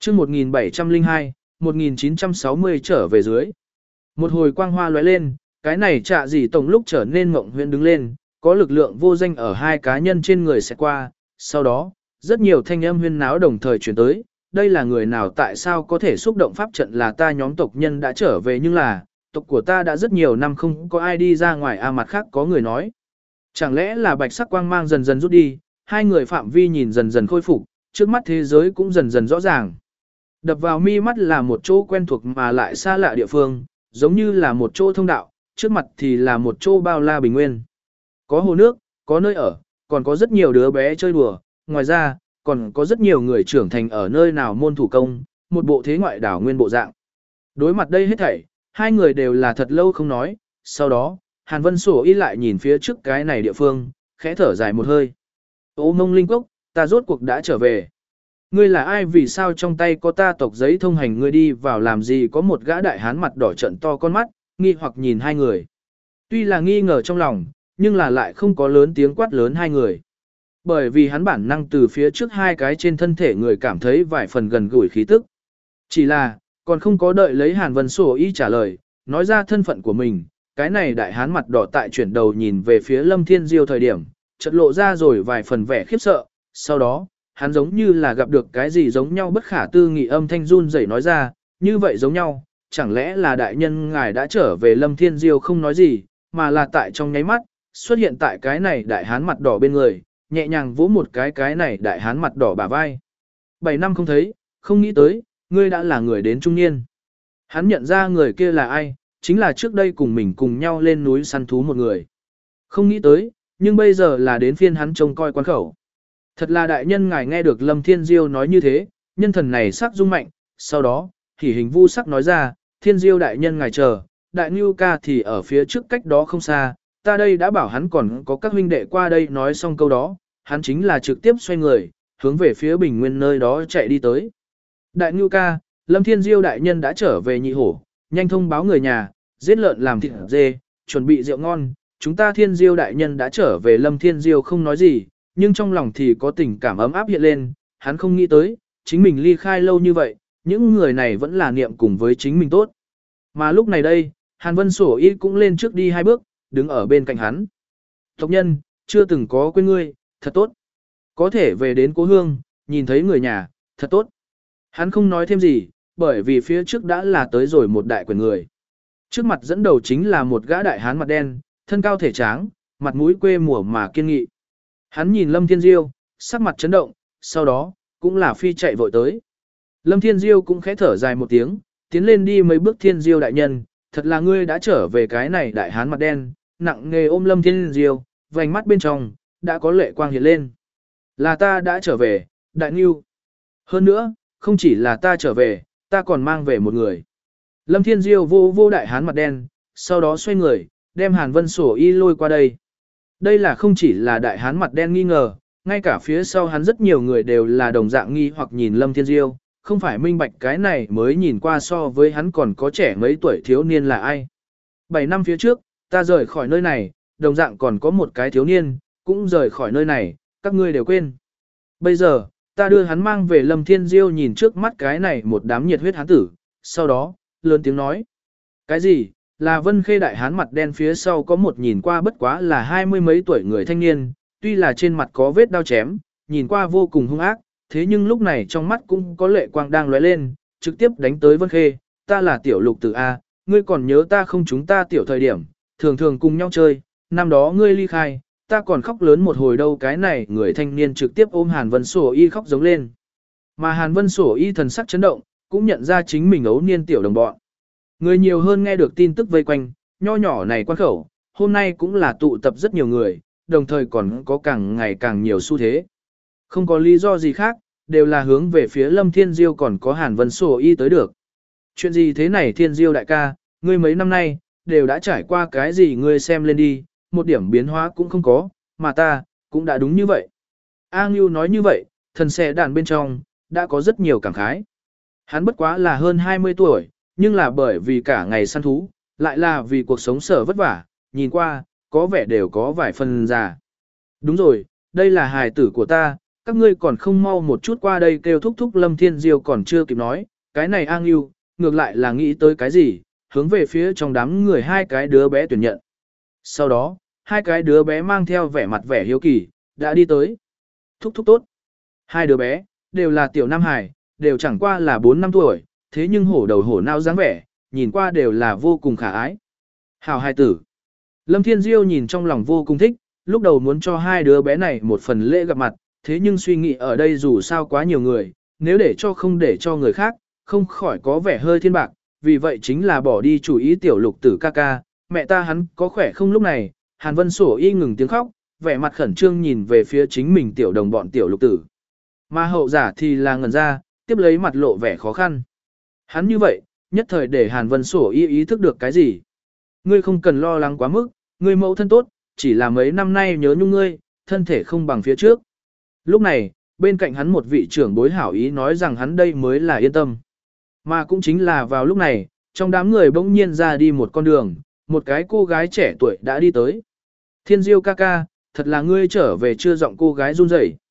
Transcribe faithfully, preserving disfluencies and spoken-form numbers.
chương một nghìn bảy trăm lẻ hai, một nghìn chín trăm sáu mươi trở về dưới. Một hồi quang hoa lóe lên, cái này trạ gì tổng lúc trở nên mộng huyễn đứng lên, có lực lượng vô danh ở hai cá nhân trên người sẽ qua, sau đó, rất nhiều thanh âm huyên náo đồng thời chuyển tới, đây là người nào tại sao có thể xúc động pháp trận là ta nhóm tộc nhân đã trở về nhưng là, tộc của ta đã rất nhiều năm không có ai đi ra ngoài a mặt khác có người nói. Chẳng lẽ là bạch sắc quang mang dần dần rút đi, hai người phạm vi nhìn dần dần khôi phục, trước mắt thế giới cũng dần dần rõ ràng. Đập vào mi mắt là một chỗ quen thuộc mà lại xa lạ địa phương, giống như là một chỗ thông đạo, trước mặt thì là một chỗ bao la bình nguyên. Có hồ nước, có nơi ở, còn có rất nhiều đứa bé chơi đùa, ngoài ra, còn có rất nhiều người trưởng thành ở nơi nào môn thủ công, một bộ thế ngoại đảo nguyên bộ dạng. Đối mặt đây hết thảy, hai người đều là thật lâu không nói, sau đó, Hàn Vân Sổ y lại nhìn phía trước cái này địa phương, khẽ thở dài một hơi. Ô mông linh cốc, ta rốt cuộc đã trở về. Ngươi là ai vì sao trong tay có ta tộc giấy thông hành ngươi đi vào làm gì có một gã đại hán mặt đỏ trận to con mắt, nghi hoặc nhìn hai người. Tuy là nghi ngờ trong lòng, nhưng là lại không có lớn tiếng quát lớn hai người. Bởi vì hắn bản năng từ phía trước hai cái trên thân thể người cảm thấy vài phần gần gũi khí tức. Chỉ là, còn không có đợi lấy Hàn Vân Sổ y trả lời, nói ra thân phận của mình, cái này đại hán mặt đỏ tại chuyển đầu nhìn về phía Lâm Thiên Diêu thời điểm, chợt lộ ra rồi vài phần vẻ khiếp sợ, sau đó, hắn giống như là gặp được cái gì giống nhau bất khả tư nghị âm thanh run rẩy nói ra, như vậy giống nhau, chẳng lẽ là đại nhân ngài đã trở về Lâm Thiên Diêu không nói gì, mà là tại trong nháy mắt, xuất hiện tại cái này đại hán mặt đỏ bên người, nhẹ nhàng vỗ một cái cái này đại hán mặt đỏ bả vai. Bảy năm không thấy, không nghĩ tới, ngươi đã là người đến trung niên. Hắn nhận ra người kia là ai, chính là trước đây cùng mình cùng nhau lên núi săn thú một người. Không nghĩ tới, nhưng bây giờ là đến phiên hắn trông coi quán khẩu. Thật là đại nhân ngài nghe được Lâm Thiên Diêu nói như thế, nhân thần này sắc rung mạnh, sau đó, hỉ hình vu sắc nói ra, Thiên Diêu đại nhân ngài chờ, đại Nưu ca thì ở phía trước cách đó không xa, ta đây đã bảo hắn còn có các huynh đệ qua đây nói xong câu đó, hắn chính là trực tiếp xoay người, hướng về phía bình nguyên nơi đó chạy đi tới. Đại Nưu ca, Lâm Thiên Diêu đại nhân đã trở về nhị hổ, nhanh thông báo người nhà, giết lợn làm thịt dê, chuẩn bị rượu ngon, chúng ta Thiên Diêu đại nhân đã trở về. Lâm Thiên Diêu không nói gì, nhưng trong lòng thì có tình cảm ấm áp hiện lên, hắn không nghĩ tới, chính mình ly khai lâu như vậy, những người này vẫn là niệm cùng với chính mình tốt. Mà lúc này đây, Hàn Vân Sổ y cũng lên trước đi hai bước, đứng ở bên cạnh hắn. Tộc nhân, chưa từng có quên ngươi, thật tốt. Có thể về đến cố hương, nhìn thấy người nhà, thật tốt. Hắn không nói thêm gì, bởi vì phía trước đã là tới rồi một đại quyền người. Trước mặt dẫn đầu chính là một gã đại hán mặt đen, thân cao thể tráng, mặt mũi quê mùa mà kiên nghị. Hắn nhìn Lâm Thiên Diêu, sắc mặt chấn động, sau đó, cũng là phi chạy vội tới. Lâm Thiên Diêu cũng khẽ thở dài một tiếng, tiến lên đi mấy bước. Thiên Diêu đại nhân, thật là ngươi đã trở về. Cái này đại hán mặt đen, nặng nghề ôm Lâm Thiên Diêu, vành mắt bên trong, đã có lệ quang hiện lên. Là ta đã trở về, đại Nưu. Hơn nữa, không chỉ là ta trở về, ta còn mang về một người. Lâm Thiên Diêu vô vô đại hán mặt đen, sau đó xoay người, đem Hàn Vân Sổ y lôi qua đây. Đây là không chỉ là đại hán mặt đen nghi ngờ, ngay cả phía sau hắn rất nhiều người đều là đồng dạng nghi hoặc nhìn Lâm Thiên Diêu, không phải minh bạch cái này mới nhìn qua so với hắn còn có trẻ mấy tuổi thiếu niên là ai. Bảy năm phía trước, ta rời khỏi nơi này, đồng dạng còn có một cái thiếu niên, cũng rời khỏi nơi này, các ngươi đều quên. Bây giờ, ta đưa hắn mang về. Lâm Thiên Diêu nhìn trước mắt cái này một đám nhiệt huyết hán tử, sau đó, lớn tiếng nói. Cái gì, là Vân Khê đại hán mặt đen phía sau có một nhìn qua bất quá là hai mươi mấy tuổi người thanh niên, tuy là trên mặt có vết đao chém, nhìn qua vô cùng hung ác, thế nhưng lúc này trong mắt cũng có lệ quang đang lóe lên, trực tiếp đánh tới Vân Khê, ta là tiểu lục tử A, ngươi còn nhớ ta không? Chúng ta tiểu thời điểm, thường thường cùng nhau chơi, năm đó ngươi ly khai, ta còn khóc lớn một hồi đâu. Cái này người thanh niên trực tiếp ôm Hàn Vân Sổ y khóc giống lên. Mà Hàn Vân Sổ y thần sắc chấn động, cũng nhận ra chính mình ấu niên tiểu đồng bọn. Người nhiều hơn nghe được tin tức vây quanh, nho nhỏ này quan khẩu, hôm nay cũng là tụ tập rất nhiều người, đồng thời còn có càng ngày càng nhiều xu thế. Không có lý do gì khác, đều là hướng về phía Lâm Thiên Diêu còn có Hàn Vân Sổ y tới được. Chuyện gì thế này Thiên Diêu đại ca, ngươi mấy năm nay, đều đã trải qua cái gì ngươi xem lên đi, một điểm biến hóa cũng không có, mà ta, cũng đã đúng như vậy. A Ngưu nói như vậy, thần xe đàn bên trong, đã có rất nhiều cảm khái. Hắn bất quá là hơn hai mươi tuổi, nhưng là bởi vì cả ngày săn thú, lại là vì cuộc sống sở vất vả, nhìn qua, có vẻ đều có vài phần già. Đúng rồi, đây là hài tử của ta, các ngươi còn không mau một chút qua đây kêu thúc thúc Lâm Thiên Diêu còn chưa kịp nói, cái này A Ngưu, ngược lại là nghĩ tới cái gì, hướng về phía trong đám người hai cái đứa bé tuyển nhận. Sau đó, hai cái đứa bé mang theo vẻ mặt vẻ hiếu kỳ, đã đi tới. Thúc thúc tốt. Hai đứa bé, đều là tiểu nam hải, đều chẳng qua là bốn năm tuổi, thế nhưng hổ đầu hổ não dáng vẻ, nhìn qua đều là vô cùng khả ái. Hảo hai tử. Lâm Thiên Diêu nhìn trong lòng vô cùng thích, lúc đầu muốn cho hai đứa bé này một phần lễ gặp mặt, thế nhưng suy nghĩ ở đây dù sao quá nhiều người, nếu để cho không để cho người khác, không khỏi có vẻ hơi thiên bạc, vì vậy chính là bỏ đi chủ ý tiểu lục tử ca ca, mẹ ta hắn có khỏe không lúc này, Hàn Vân Sổ y ngừng tiếng khóc, vẻ mặt khẩn trương nhìn về phía chính mình tiểu đồng bọn tiểu lục tử. Mà hậu giả thì là ngẩn ra, tiếp lấy mặt lộ vẻ khó khăn. Hắn như vậy, nhất thời để Hàn Vân Sổ y ý thức được cái gì. Ngươi không cần lo lắng quá mức, ngươi mẫu thân tốt, chỉ là mấy năm nay nhớ nhung ngươi, thân thể không bằng phía trước. Lúc này, bên cạnh hắn một vị trưởng bối hảo ý nói rằng hắn đây mới là yên tâm. Mà cũng chính là vào lúc này, trong đám người bỗng nhiên ra đi một con đường, một cái cô gái trẻ tuổi đã đi tới. Thiên Diêu ca ca, thật là ngươi trở về chưa giọng cô gái run rẩy.